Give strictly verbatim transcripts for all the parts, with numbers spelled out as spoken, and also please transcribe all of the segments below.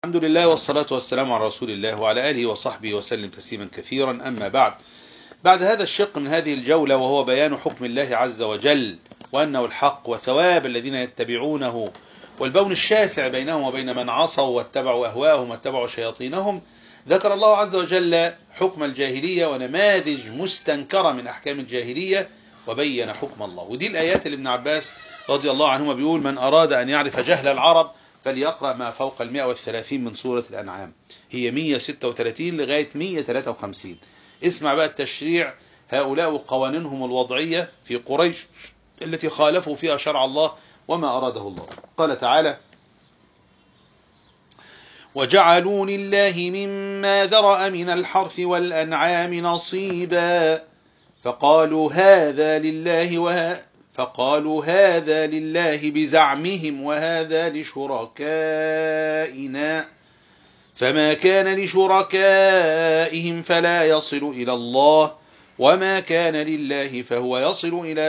الحمد لله والصلاة والسلام على رسول الله وعلى آله وصحبه وسلم تسليما كثيرا. أما بعد بعد هذا الشق من هذه الجولة، وهو بيان حكم الله عز وجل وأنه الحق وثواب الذين يتبعونه، والبون الشاسع بينهم وبين من عصوا واتبعوا أهواءهم واتبعوا شياطينهم، ذكر الله عز وجل حكم الجاهلية ونماذج مستنكرة من أحكام الجاهلية، وبين حكم الله. ودي الآيات اللي ابن عباس رضي الله عنهما بيقول: من أراد أن يعرف جهل العرب فليقرأ ما فوق المئة والثلاثين من سورة الأنعام. هي مئة وستة وثلاثين لغاية مئة وثلاثة وخمسين. اسمع بقى التشريع هؤلاء وقوانينهم الوضعية في قريش التي خالفوا فيها شرع الله وما أراده الله. قال تعالى: وجعلوا لله مما ذرأ من الحرث والأنعام نصيبا فقالوا هذا لله وه... فقالوا هذا لله بزعمهم وهذا لشركائنا فما كان لشركائهم فلا يصل إلى الله وما كان لله فهو يصل إلى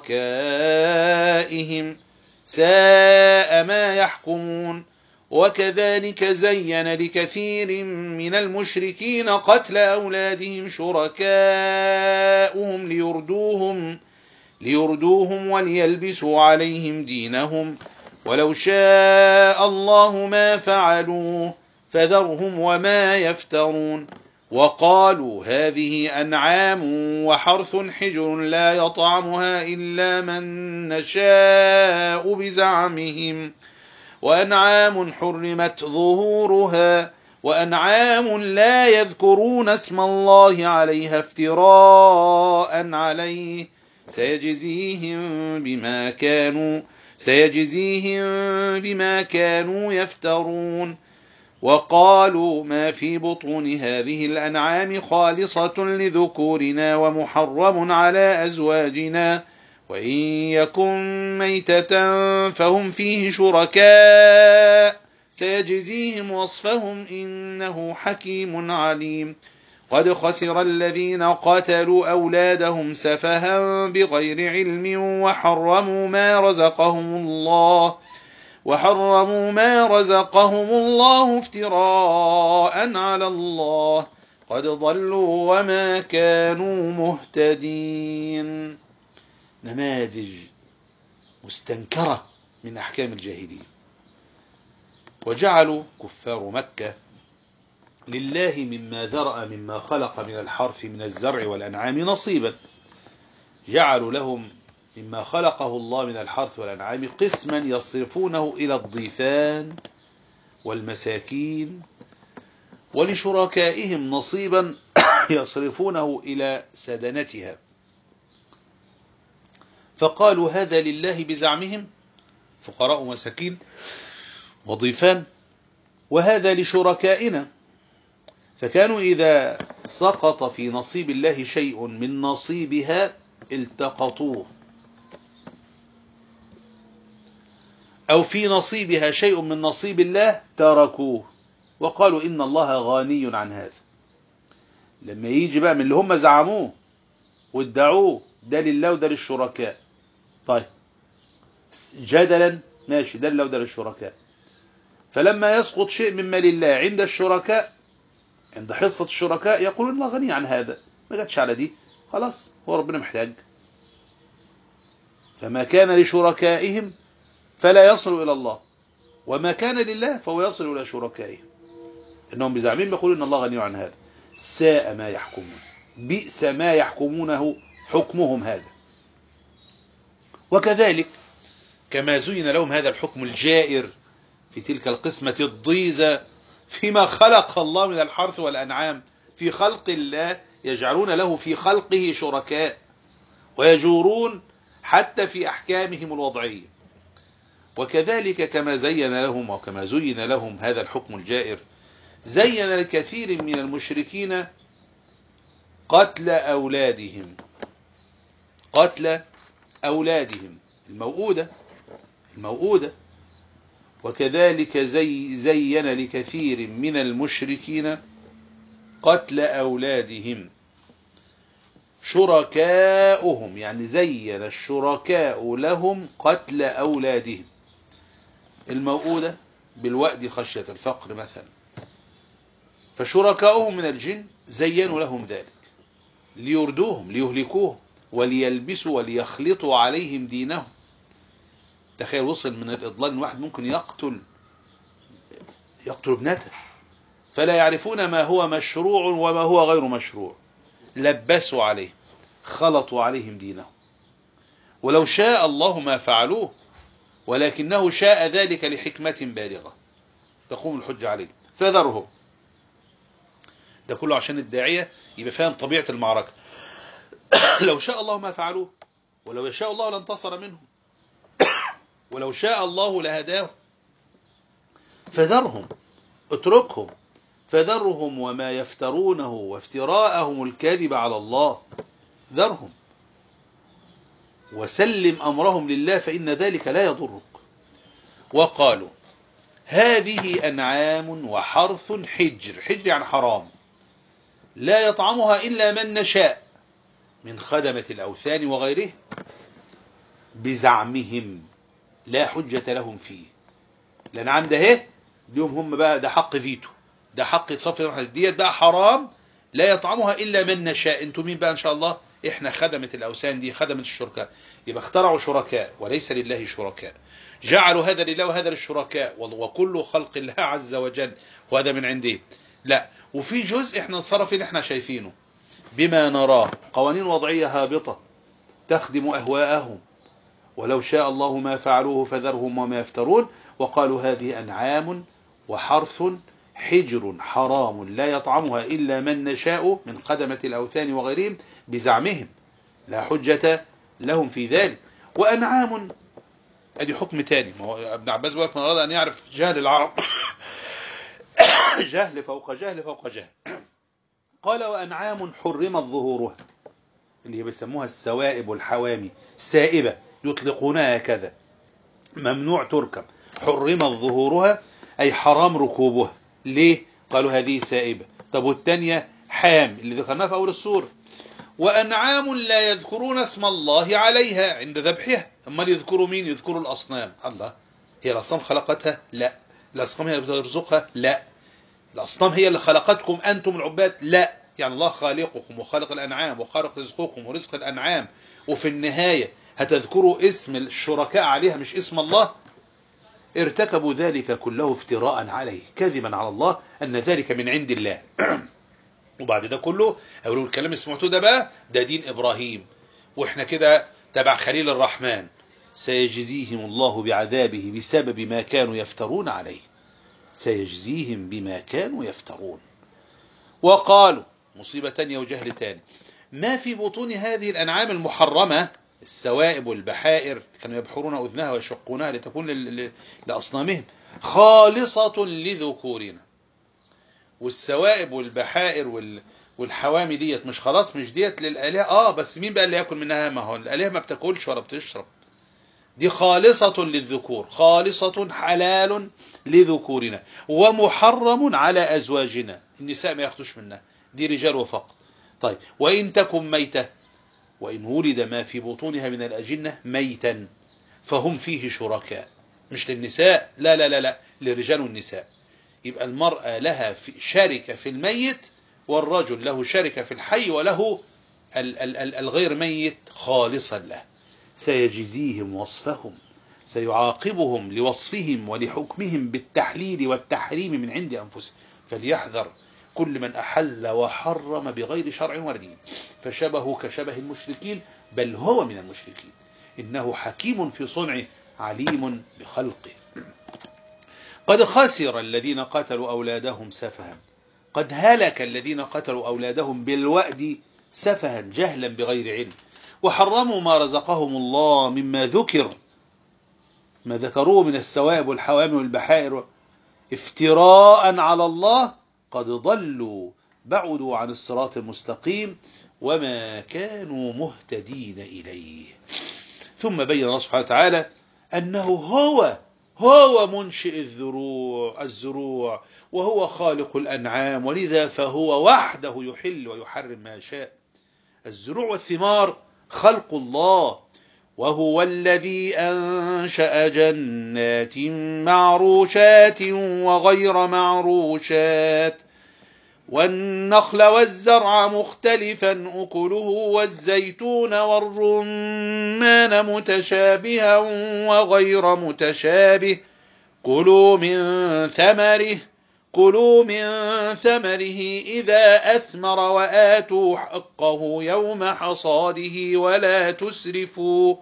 شركائهم ساء ما يحكمون. وكذلك زين لكثير من المشركين قتل أولادهم شركاؤهم ليردوهم ليردوهم وليلبسوا عليهم دينهم ولو شاء الله ما فعلوه فذرهم وما يفترون. وقالوا هذه أنعام وحرث حجر لا يطعمها إلا من نشاء بزعمهم وأنعام حرمت ظهورها وأنعام لا يذكرون اسم الله عليها افتراء عليه سيجزيهم بما كانوا سيجزيهم بما كانوا يفترون. وقالوا ما في بطون هذه الأنعام خالصة لذكورنا ومحرم على أزواجنا وإن يكن ميتة فهم فيه شركاء سيجزيهم وصفهم إنه حكيم عليم. قد خسر الذين قتلوا أولادهم سفها بغير علم وحرموا ما رزقهم الله وحرموا ما رزقهم الله افتراء على الله قد ضلوا وما كانوا مهتدين. نماذج مستنكرة من أحكام الجاهلية. وجعلوا كفار مكة لله مما ذرأ مما خلق من الحرث من الزرع والأنعام نصيبا. جعلوا لهم مما خلقه الله من الحرث والأنعام قسما يصرفونه إلى الضيفان والمساكين، ولشركائهم نصيبا يصرفونه إلى سدنتها. فقالوا هذا لله بزعمهم، فقراء مساكين وضيفان، وهذا لشركائنا. فكانوا إذا سقط في نصيب الله شيء من نصيبها التقطوه، أو في نصيبها شيء من نصيب الله تركوه، وقالوا إن الله غني عن هذا. لما يجي بقى من اللي هم زعموه وادعوه ده لله وده للشركاء، طيب جدلا ماشي، ده لله وده للشركاء. فلما يسقط شيء مما لله عند الشركاء، عند حصة الشركاء، يقولون الله غني عن هذا، ما جاتش على دي، خلاص هو ربنا محتاج. فما كان لشركائهم فلا يصل إلى الله وما كان لله فهو يصل إلى شركائهم. إنهم بزعمهم يقولون إن الله غني عن هذا. ساء ما يحكمون، بئس ما يحكمونه حكمهم هذا. وكذلك كما زين لهم هذا الحكم الجائر في تلك القسمة الضيزة فيما خلق الله من الحرث والأنعام في خلق الله، يجعلون له في خلقه شركاء ويجورون حتى في أحكامهم الوضعية. وكذلك كما زين لهم وكما زين لهم هذا الحكم الجائر، زين لكثير من المشركين قتل أولادهم قتل أولادهم الموؤودة الموؤودة وكذلك زي زين لكثير من المشركين قتل أولادهم شركاؤهم، يعني زين الشركاء لهم قتل أولادهم. الموؤودة بالوأد خشية الفقر مثلا. فشركاؤهم من الجن زينوا لهم ذلك ليردوهم ليهلكوهم وليلبسوا وليخلطوا عليهم دينهم. تخيل وصل من الإضلال ان واحد ممكن يقتل يقتل ابنته، فلا يعرفون ما هو مشروع وما هو غير مشروع، لبسوا عليه خلطوا عليهم دينهم. ولو شاء الله ما فعلوه ولكنه شاء ذلك لحكمة بالغة تقوم الحجة عليه فذرهم. ده كله عشان الداعية يبقى فاهم طبيعة المعركة. لو شاء الله ما فعلوه، ولو يشاء الله لانتصر منهم، ولو شاء الله لهداهم. فذرهم اتركهم، فذرهم وما يفترونه وافتراءهم الكاذب على الله، ذرهم وسلم أمرهم لله فإن ذلك لا يضرك. وقالوا هذه أنعام وحرث حجر، حجر يعني حرام، لا يطعمها إلا من نشاء من خدمة الأوثان وغيره بزعمهم لا حجة لهم فيه. الأنعام ده اهي اليوم هم بقى ده حق فيتو، ده حق صفر ديت بقى حرام لا يطعمها إلا من نشاء. انتوا مين بقى؟ إن شاء الله إحنا خدمة الأوثان دي خدمة الشركاء. يبقى اخترعوا شركاء وليس لله شركاء، جعلوا هذا لله وهذا للشركاء، وكل خلق الله عز وجل وهذا من عنده. لا، وفي جزء احنا نتصرف اللي احنا شايفينه بما نراه، قوانين وضعية هابطة تخدم أهواءهم. ولو شاء الله ما فعلوه فذرهم وما يفترون. وقالوا هذه أنعام وحرث حجر حرام لا يطعمها إلا من نشاء من خدمة الأوثان وغيرهم بزعمهم لا حجة لهم في ذلك. وأنعام ادي حكم تاني. ما هو ابن عباس بيقول لك من أراد أن يعرف جهل العرب جهل فوق جهل فوق جهل. قال وأنعام حرمت ظهورها، اللي بيسموها السوائب والحوامي، سائبة يطلقونها كذا، ممنوع تركب، حرمت ظهورها أي حرام ركوبها. ليه؟ قالوا هذه سائبة. طب والتانية حام اللي ذكرناها في أول السورة. وأنعام لا يذكرون اسم الله عليها عند ذبحها. أما يذكروا مين؟ يذكروا الأصنام. الله، هي الأصنام خلقتها؟ لا. الأصنام هي اللي بترزقها؟ لا. الأصنام هي اللي خلقتكم أنتم العباد؟ لا. يعني الله خالقكم وخالق الأنعام وخالق رزقكم ورزق الأنعام، وفي النهاية هتذكروا اسم الشركاء عليها مش اسم الله. ارتكبوا ذلك كله افتراء عليه كذبا على الله أن ذلك من عند الله. وبعد ده كله أقولوا الكلام اللي سمعتوه ده بقى ده دين إبراهيم، وإحنا كده تبع خليل الرحمن، سيجزيهم الله بعذابه بسبب ما كانوا يفترون عليه، سيجزيهم بما كانوا يفترون. وقالوا مصيبة تانية وجهل تاني، ما في بطون هذه الأنعام المحرمة السوائب والبحائر كانوا يبحرون أذنها ويشقونها لتكون لأصنامهم خالصة لذكورنا. والسوائب والبحائر والحوامي ديت مش خلاص مش ديت للآلهة؟ آه بس مين بقى اللي يأكل منها؟ ما هو الآلهة ما بتاكلش ولا بتشرب، دي خالصة للذكور، خالصة حلال لذكورنا ومحرم على أزواجنا، النساء ما ياخدوش منها، دي رجال وفقط. طيب وإن تكن ميتة، وإن ولد ما في بطونها من الأجنة ميتا فهم فيه شركاء، مش للنساء، لا لا لا لا، للرجال والنساء. يبقى المرأة لها في شركة في الميت، والرجل له شركة في الحي، وله الغير ميت خالصا له. سيجزيهم وصفهم، سيعاقبهم لوصفهم ولحكمهم بالتحليل والتحريم من عند أنفسهم. فليحذر كل من أحل وحرم بغير شرع ودين، فشبهه كشبه المشركين بل هو من المشركين، إنه حكيم في صنعه عليم بخلقه. قد خسر الذين قتلوا أولادهم سفها، قد هلك الذين قتلوا أولادهم بالوأد سفها جهلا بغير علم، وحرموا ما رزقهم الله مما ذكر ما ذكروه من السوائب والحوامي والبحائر افتراء على الله، قد ضلوا بعدوا عن الصراط المستقيم وما كانوا مهتدين إليه. ثم بين الله سبحانه وتعالى أنه هو هو منشئ الزروع الزروع وهو خالق الأنعام، ولذا فهو وحده يحل ويحرم ما شاء. الزروع والثمار خلق الله، وهو الذي أنشأ جنات معروشات وغير معروشات والنخل والزرع مختلفا أكله والزيتون والرمان متشابها وغير متشابه كلوا من ثمره كلوا من ثمره إذا أثمر وآتوا حقه يوم حصاده ولا تسرفوا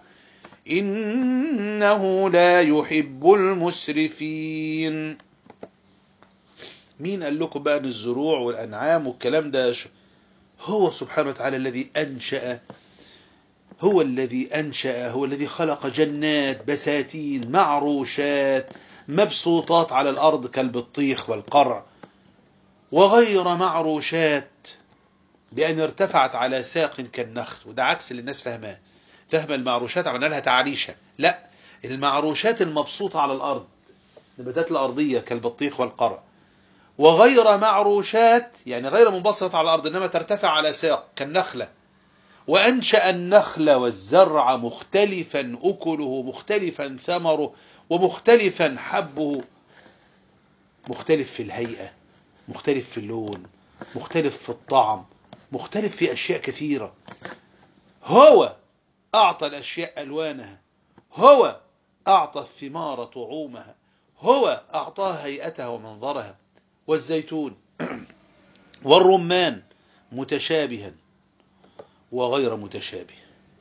إنه لا يحب المسرفين. مين قال لكم بقى الزروع والأنعام والكلام ده؟ هو سبحانه وتعالى الذي أنشأ هو الذي أنشأ هو الذي خلق جنات بساتين معروشات مبسوطات على الأرض كالبطيخ والقرع، وغير معروشات بأن ارتفعت على ساق كالنخل. وده عكس اللي الناس فهماه، فهم المعروشات عملنا لها تعريشة. لا، المعروشات المبسوطة على الأرض، نباتات الأرضية كالبطيخ والقرع. وغير معروشات يعني غير منبسطة على الأرض إنما ترتفع على ساق كالنخلة. وأنشأ النخل والزرع مختلفا أكله مختلفا ثمره ومختلفا حبه، مختلف في الهيئة، مختلف في اللون، مختلف في الطعم، مختلف في أشياء كثيرة. هو أعطى الأشياء ألوانها، هو أعطى الثمار طعومها، هو أعطاها هيئتها ومنظرها. والزيتون والرمان متشابها وغير متشابه،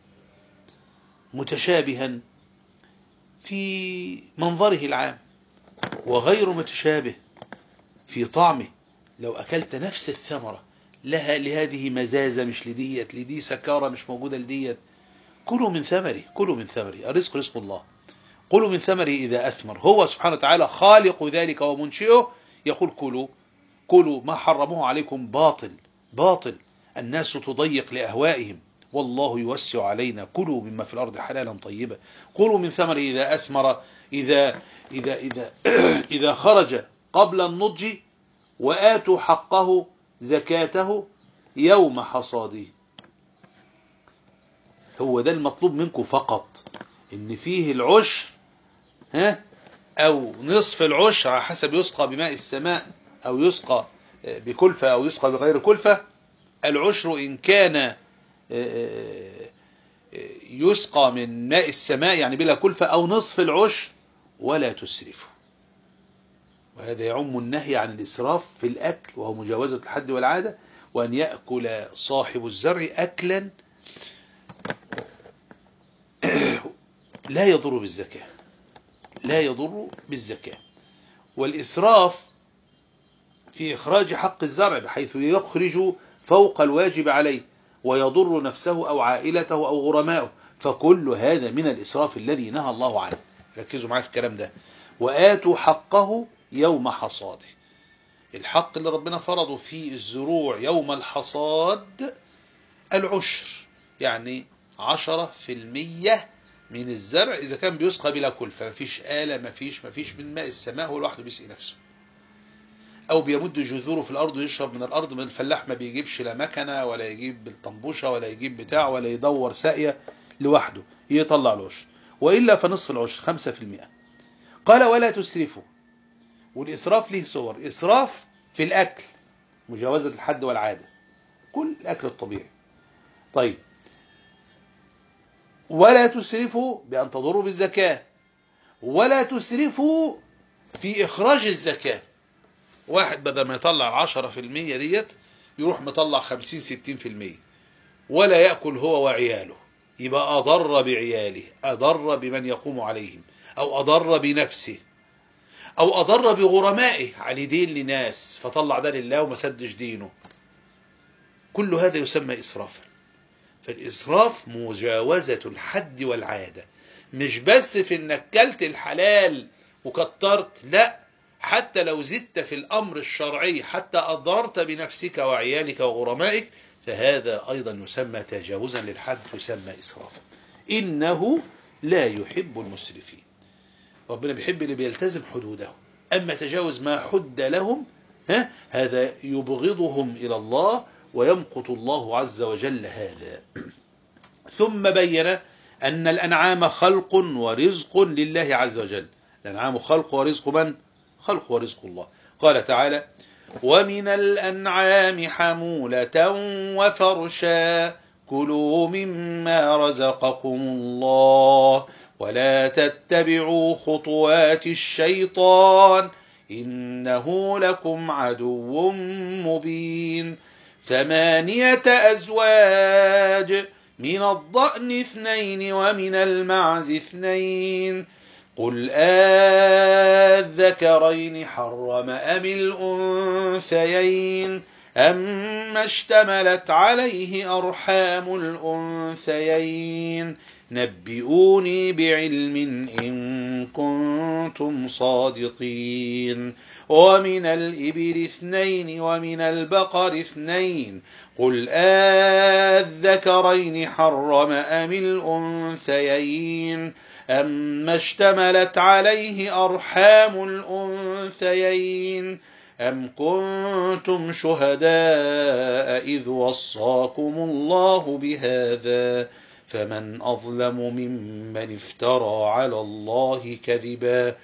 متشابها في منظره العام وغير متشابه في طعمه. لو أكلت نفس الثمرة لها لهذه مزازة مش لديت، لدي سكارة مش موجودة لديت. كلوا من ثمره كلوا من ثمره الرزق رزق الله. كلوا من ثمره إذا أثمر. هو سبحانه وتعالى خالق ذلك ومنشئه، يقول كلوا كلوا ما حرموه عليكم باطل باطل. الناس تضيق لأهوائهم والله يوسع علينا. كلوا مما في الأرض حلالا طيبا. كلوا من ثمره إذا أثمر إذا إذا إذا إذا خرج قبل النضج وآتوا حقه زكاته يوم حصاده. هو ده المطلوب منكم فقط، إن فيه العشر ها أو نصف العشر على حسب يسقى بماء السماء أو يسقى بكلفة أو يسقى بغير كلفة. العشر إن كان يسقى من ماء السماء يعني بلا كلفة، أو نصف العشر ولا تسرفوا. وهذا يعم النهي عن الإسراف في الأكل وهو مجاوزة الحد والعادة، وأن يأكل صاحب الزرع أكلا لا يضر بالزكاة لا يضر بالزكاة. والإسراف في إخراج حق الزرع بحيث يخرج فوق الواجب عليه ويضر نفسه أو عائلته أو غرمائه، فكل هذا من الإسراف الذي نهى الله عنه. ركزوا معي في الكلام ده. وآتوا حقه يوم حصاده. الحق اللي ربنا فرضه في الزروع يوم الحصاد العشر، يعني عشرة في المية من الزرع إذا كان بيسقى بلا كلفة، مفيش آلة مفيش مفيش من ماء السماء، هو لوحده بيسقي نفسه، أو بيمد جذوره في الأرض ويشرب من الأرض. من الفلاح ما بيجيبش لا مكنة ولا يجيب بالطنبوشة ولا يجيب بتاع ولا يدور ساقية لوحده يطلع العشر، وإلا فنصف العشر خمسة في المئة. قال ولا تسرفوا. والإسراف له صور: إسراف في الأكل مجاوزة الحد والعادة، كل الأكل الطبيعي. طيب، ولا تسرفوا بأن تضروا بالزكاة. ولا تسرفوا في إخراج الزكاة. واحد بدل ما يطلع عشرة في المية ديت يروح مطلع خمسين ستين في المية ولا يأكل هو وعياله، يبقى أضر بعياله، أضر بمن يقوم عليهم، أو أضر بنفسه، أو أضر بغرمائه على دين لناس فطلع ده لله وما سدش دينه. كل هذا يسمى إسرافا. فالإسراف مجاوزة الحد والعادة، مش بس في انك كلت الحلال وكترت، لا، حتى لو زدت في الأمر الشرعي حتى أضررت بنفسك وعيالك وغرمائك، فهذا أيضا يسمى تجاوزا للحد، يسمى إسرافا. إنه لا يحب المسرفين. ربنا بيحب اللي بيلتزم حدوده، أما تجاوز ما حد لهم ها هذا يبغضهم إلى الله ويمقت الله عز وجل هذا. ثم بين أن الأنعام خلق ورزق لله عز وجل. الأنعام خلق ورزق من؟ خلق ورزق الله. قال تعالى: ومن الأنعام حمولة وفرشا كلوا مما رزقكم الله ولا تتبعوا خطوات الشيطان إنه لكم عدو مبين. ثمانية أزواج من الضأن اثنين ومن المعز اثنين قل آذكرين حرم أم الأنثيين أما اشتملت عليه أرحام الأنثيين نبئوني بعلم إن كنتم صادقين. ومن الإبل اثنين ومن البقر اثنين قل آذكرين حرم أم الأنثيين أما اشتملت عليه أرحام الأنثيين أم كنتم شهداء إذ وصاكم الله بهذا فمن أظلم ممن افترى على الله كذبا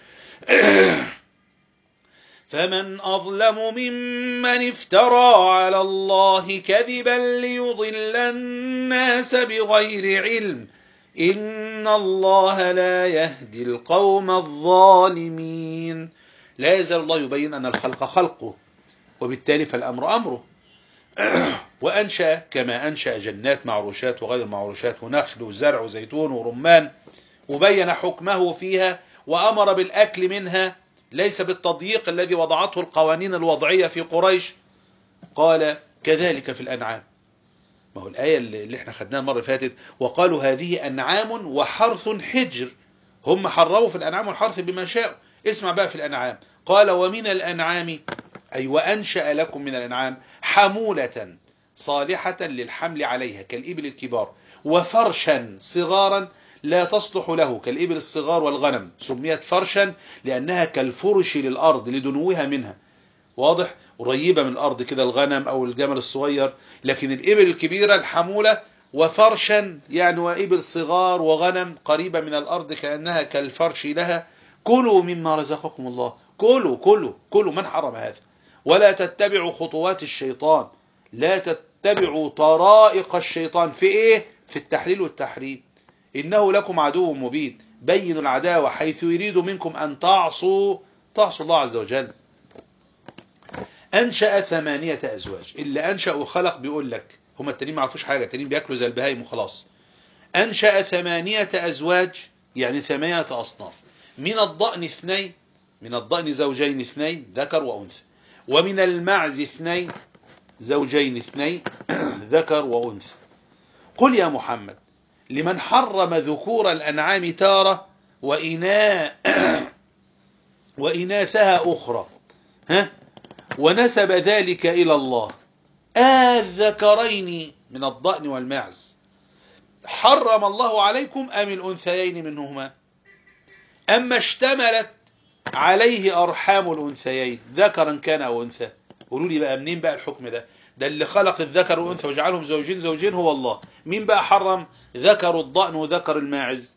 فمن أظلم ممن افترى على الله كذبا ليضل الناس بغير علم إن الله لا يهدي القوم الظالمين. لا يزال الله يبين أن الخلق خلقه وبالتالي فالأمر أمره. وأنشأ كما أنشأ جنات معروشات وغير معروشات ونخل وزرع وزيتون ورمان وبين حكمه فيها وأمر بالأكل منها ليس بالتضييق الذي وضعته القوانين الوضعية في قريش. قال كذلك في الأنعام. ما هو الآية اللي احنا خدناها المرة اللي فاتت وقالوا هذه أنعام وحرث حجر. هم حرروا في الأنعام والحرث بما شاءوا. اسمع بقى في الأنعام قال ومن الأنعام أي وأنشأ لكم من الأنعام حمولة صالحة للحمل عليها كالإبل الكبار وفرشا صغارا لا تصلح له كالإبل الصغار والغنم سميت فرشا لأنها كالفرش للأرض لدنوها منها. واضح؟ قريبة من الأرض كده الغنم أو الجمل الصغير. لكن الإبل الكبيرة الحمولة وفرشا يعني وإبل صغار وغنم قريبة من الأرض كأنها كالفرش لها. كلوا مما رزقكم الله. كلوا كلوا كلوا. من حرم هذا؟ ولا تتبعوا خطوات الشيطان. لا تتبعوا طرائق الشيطان في إيه؟ في التحليل والتحريم. إنه لكم عدو مبين. بينوا العداوة حيث يريد منكم أن تعصوا تعصوا الله عز وجل. أنشأ ثمانية أزواج. اللي أنشأ وخلق بيقول لك هم التانيين ما عرفوش حاجة. التانيين بيأكلوا زي البهايم وخلاص. أنشأ ثمانية أزواج يعني ثمانية أصناف. من الضأن اثنين من الضأن زوجين اثنين ذكر وأنثى ومن المعز اثنين زوجين اثنين ذكر وأنثى. قل يا محمد لمن حرم ذكور الأنعام تارة وإناء وإناثها أخرى ها ونسب ذلك إلى الله آذكرين من الضأن والمعز حرم الله عليكم أم الأنثيين منهما أما اشتملت عليه أرحام الأنثيين ذكرا كان أو أنثى. قولوا لي بقى منين بقى الحكم ده؟ ده اللي خلق الذكر والأنثى وجعلهم زوجين زوجين هو الله. مين بقى حرم ذكر الضأن وذكر الماعز؟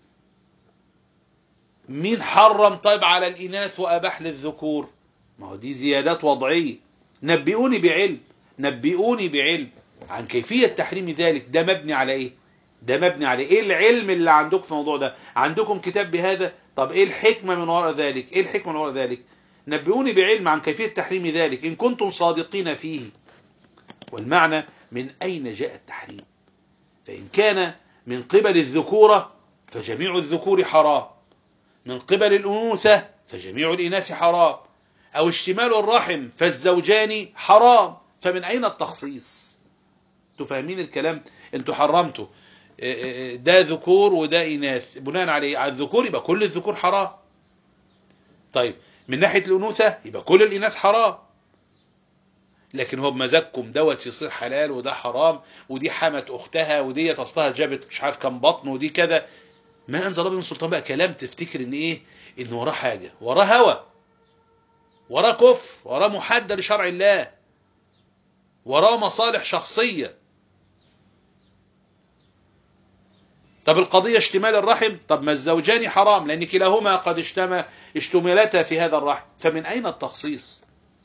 مين حرم طيب على الإناث وأباح للذكور؟ ما هو دي زيادات وضعية. نبئوني بعلم نبئوني بعلم عن كيفية تحريم ذلك. ده مبني على إيه؟ ده مبني على إيه العلم اللي عندكم في الموضوع ده؟ عندكم كتاب بهذا؟ طب إيه الحكمة من وراء ذلك؟ إيه الحكمة من وراء ذلك؟ نبئوني بعلم عن كيفية تحريم ذلك إن كنتم صادقين فيه. والمعنى من أين جاء التحريم؟ فإن كان من قبل الذكورة فجميع الذكور حرام. من قبل الأنوثة فجميع الإناث حرام. أو اشتمال الرحم فالزوجان حرام. فمن أين التخصيص؟ انتوا فاهمين الكلام؟ انتوا حرمتوا ده ذكور وده إناث بناء عليه على الذكور يبقى كل الذكور حرام. طيب من ناحية الأنوثة يبقى كل الإناث حرام. لكن هو بمزاجكم دوت يصير حلال وده حرام ودي حمت أختها ودي أصلها جابت مش عارف كم بطن ودي كذا. ما أنزل الله من سلطان. بقى كلام تفتكر إن إيه؟ إن وراه حاجة وراه هوى وراه كفر وراه محدة لشرع الله وراه مصالح شخصية. طب القضية اشتمال الرحم، طب ما الزوجان حرام لأن كلاهما قد اشتمل اشتملتا في هذا الرحم، فمن أين التخصيص؟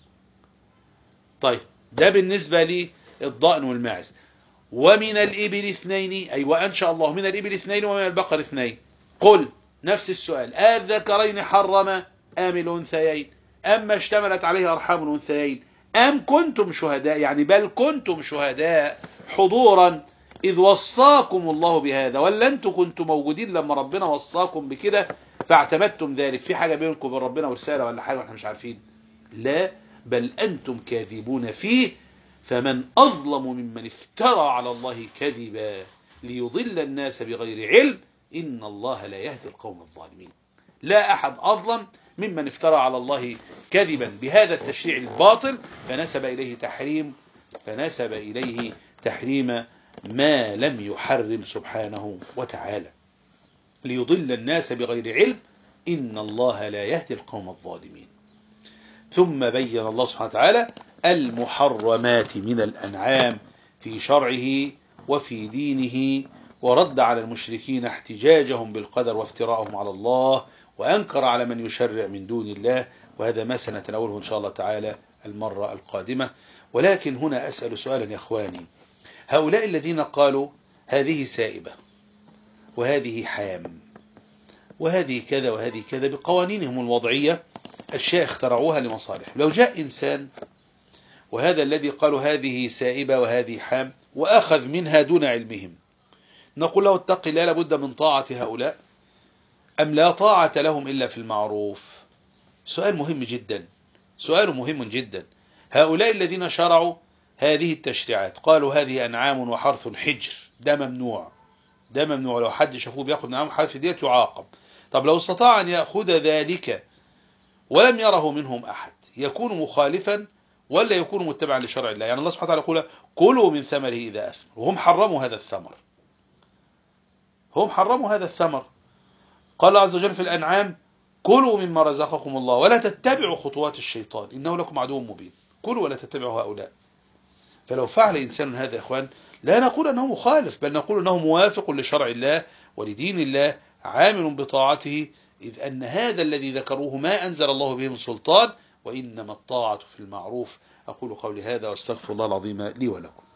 طيب ده بالنسبة للضأن والماعز. ومن الإبل اثنين، أي وأنشأ الله من الإبل اثنين ومن البقر اثنين، قل نفس السؤال، الذكرين حرم أم الأنثيين أما اشتملت عليه أرحام الأنثيين أم كنتم شهداء، يعني بل كنتم شهداء حضورا إذ وصاكم الله بهذا، ولا أنتم كنتم موجودين لما ربنا وصاكم بكده فاعتمدتم ذلك؟ في حاجة بينكم وبين ربنا ورسالة ولا حاجة واحنا مش عارفين؟ لا، بل أنتم كاذبون فيه، فمن أظلم ممن افترى على الله كذبا ليضل الناس بغير علم إن الله لا يهدي القوم الظالمين. لا أحد أظلم ممن افترى على الله كذبا بهذا التشريع الباطل فنسب إليه تحريم فنسب إليه تحريم ما لم يحرم سبحانه وتعالى، ليضل الناس بغير علم إن الله لا يهدي القوم الظالمين. ثم بين الله سبحانه وتعالى المحرمات من الأنعام في شرعه وفي دينه، ورد على المشركين احتجاجهم بالقدر وافتراءهم على الله، وأنكر على من يشرع من دون الله، وهذا ما سنتناوله إن شاء الله تعالى المرة القادمة. ولكن هنا أسأل سؤالا يا أخواني، هؤلاء الذين قالوا هذه سائبة وهذه حام وهذه كذا وهذه كذا بقوانينهم الوضعية، أشياء اخترعوها لمصالح، لو جاء إنسان وهذا الذي قالوا هذه سائبة وهذه حام وأخذ منها دون علمهم، نقول له اتق الله، لابد من طاعة هؤلاء أم لا طاعة لهم إلا في المعروف؟ سؤال مهم جدا، سؤال مهم جدا. هؤلاء الذين شرعوا هذه التشريعات قالوا هذه أنعام وحرث حجر، ده ممنوع، ده ممنوع، لو حد شافوه بياخذ نعام حرث ديت يعاقب. طب لو استطاع أن يأخذ ذلك ولم يره منهم أحد يكون مخالفا ولا يكون متبعا لشرع الله؟ يعني الله سبحانه وتعالى يقول كلوا من ثمره إذا أثمر، وهم حرموا هذا الثمر، هم حرموا هذا الثمر. قال عز وجل في الأنعام كلوا مما رزقكم الله ولا تتبعوا خطوات الشيطان إنه لكم عدو مبين، كلوا ولا تتبعوا هؤلاء. فلو فعل إنسان هذا يا إخوان لا نقول أنه مخالف، بل نقول أنه موافق لشرع الله ولدين الله عامل بطاعته، إذ أن هذا الذي ذكروه ما أنزل الله به من سلطان، وإنما الطاعة في المعروف. أقول قولي هذا واستغفر الله العظيم لي ولكم.